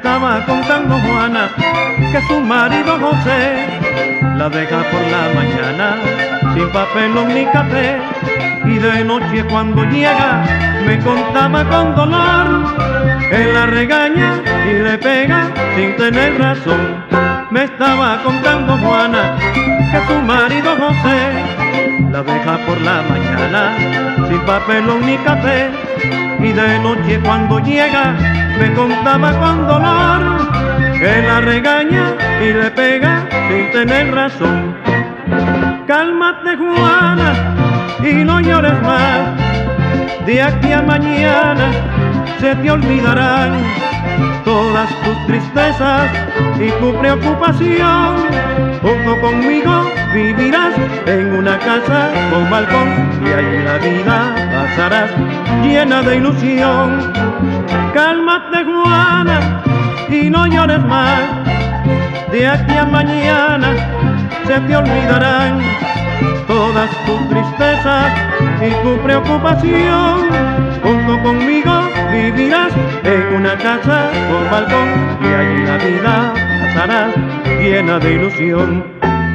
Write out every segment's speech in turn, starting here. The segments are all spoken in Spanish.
estaba contando Juana que su marido José la deja por la mañana sin papelón ni café, y de noche cuando llega me contaba con dolor que la regaña y le pega sin tener razón. Me estaba contando Juana que su marido José la deja por la mañana sin papelón ni café, y de noche cuando llega me contaba con dolor que la regaña y le pega sin tener razón. Cálmate Juana y no llores más, de aquí a mañana se te olvidarán todas tus tristezas y tu preocupación. Junto conmigo vivirás en una casa con balcón, y allí la vida pasarás llena de ilusión. Cálmate Juana y no llores más, de aquí a mañana se te olvidarán todas tus tristezas y tu preocupación. Junto conmigo vivirás en una casa con balcón, y allí la vida pasarás llena de ilusión.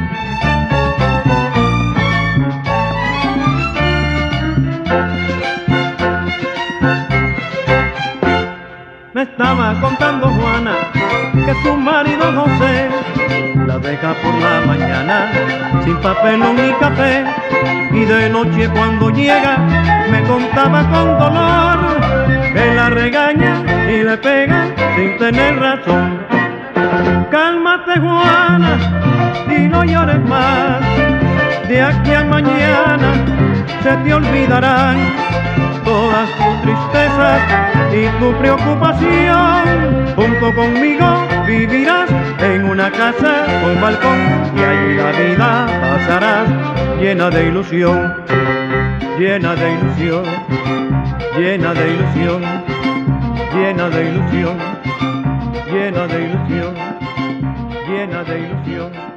Me estaba contando Juana que su marido José la deja por la mañana sin papelón ni café, y de noche cuando llega me contaba con dolor que la regaña y le pega sin tener razón. Cálmate Juana y no llores más, de aquí a mañana se te olvidarán todas tus tristezas y tu preocupación. Junto conmigo vivirás en una casa con balcón, y allí la vida pasarás llena de ilusión, llena de ilusión, llena de ilusión, llena de ilusión, llena de ilusión, llena de ilusión.